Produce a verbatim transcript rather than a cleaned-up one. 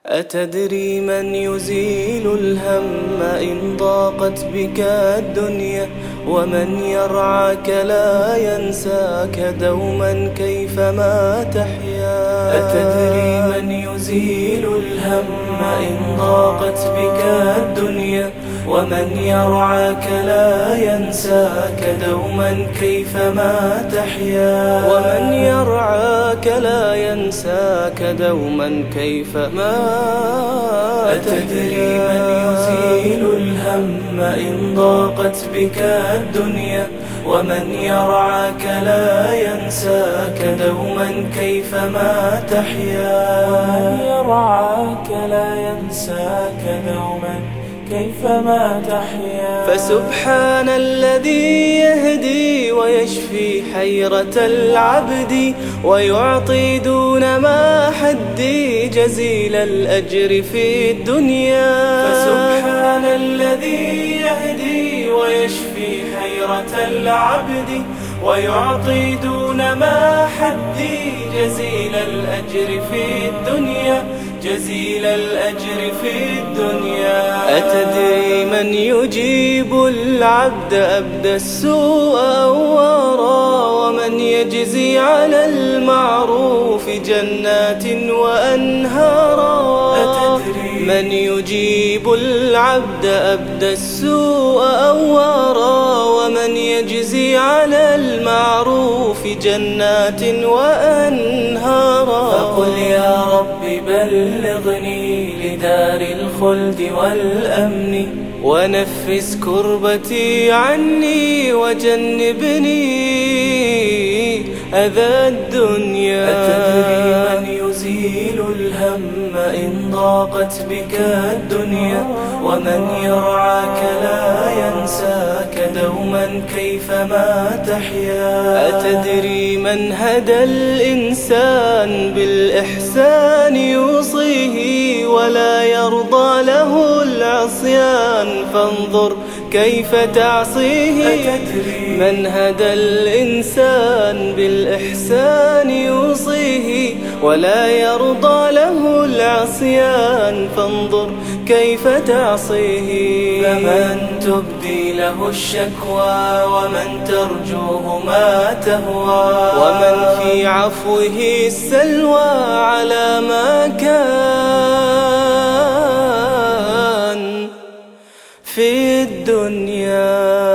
أتدري من يزيل الهم إن ضاقت بك الدنيا، ومن يرعاك لا ينساك دوما كيفما تحيا. أتدري من يزيل الهم إن ضاقت بك الدنيا، ومن يرعاك لا ينساك دوما كيفما تحيا. ومن يرعاك لا ينساك دوما كيفما. أتدري من يزيل الهم إن ضاقت بك الدنيا، ومن يرعاك لا ينساك دوما كيفما تحيا. ومن يرعاك لا ينساك دوما كيفما تحيا. فسبحان الذي يهدي ويشفي حيرة العبد، ويعطي دون ما حدي جزيل الأجر في الدنيا. فسبحان الذي يهدي ويشفي حيرة العبد، ويعطي دون ما حدي جزيل الأجر في الدنيا. جزيل الأجر في الدنيا. أتدري من يجيب العبد أبدى السوء أوارا، ومن يجزي على المعروف جنات وأنهارا. أتدري من يجيب العبد أبدى السوء أوارا، ومن يجزي على المعروف جنات وأنهارا. فقل يا رب بلغني لدار الخلد والأمن، ونفس كربتي عني وجنبني أذى الدنيا. أتدري من يزيل الهم إن ضاقت بك الدنيا، ومن يرعاك لا ينساك دوما كيفما تحيا. أتدري من هدى الإنسان بالإحسان يوصيه، ولا يرضى له العصيان فانظر كيف تعصيه. أتدري من هدى الإنسان بالإحسان يوصيه، ولا يرضى له العصيان فانظر كيف تعصيه. فمن تبدي له الشكوى، ومن ترجوه ما تهوى، ومن في عفوه السلوى على ما كان في الدنيا.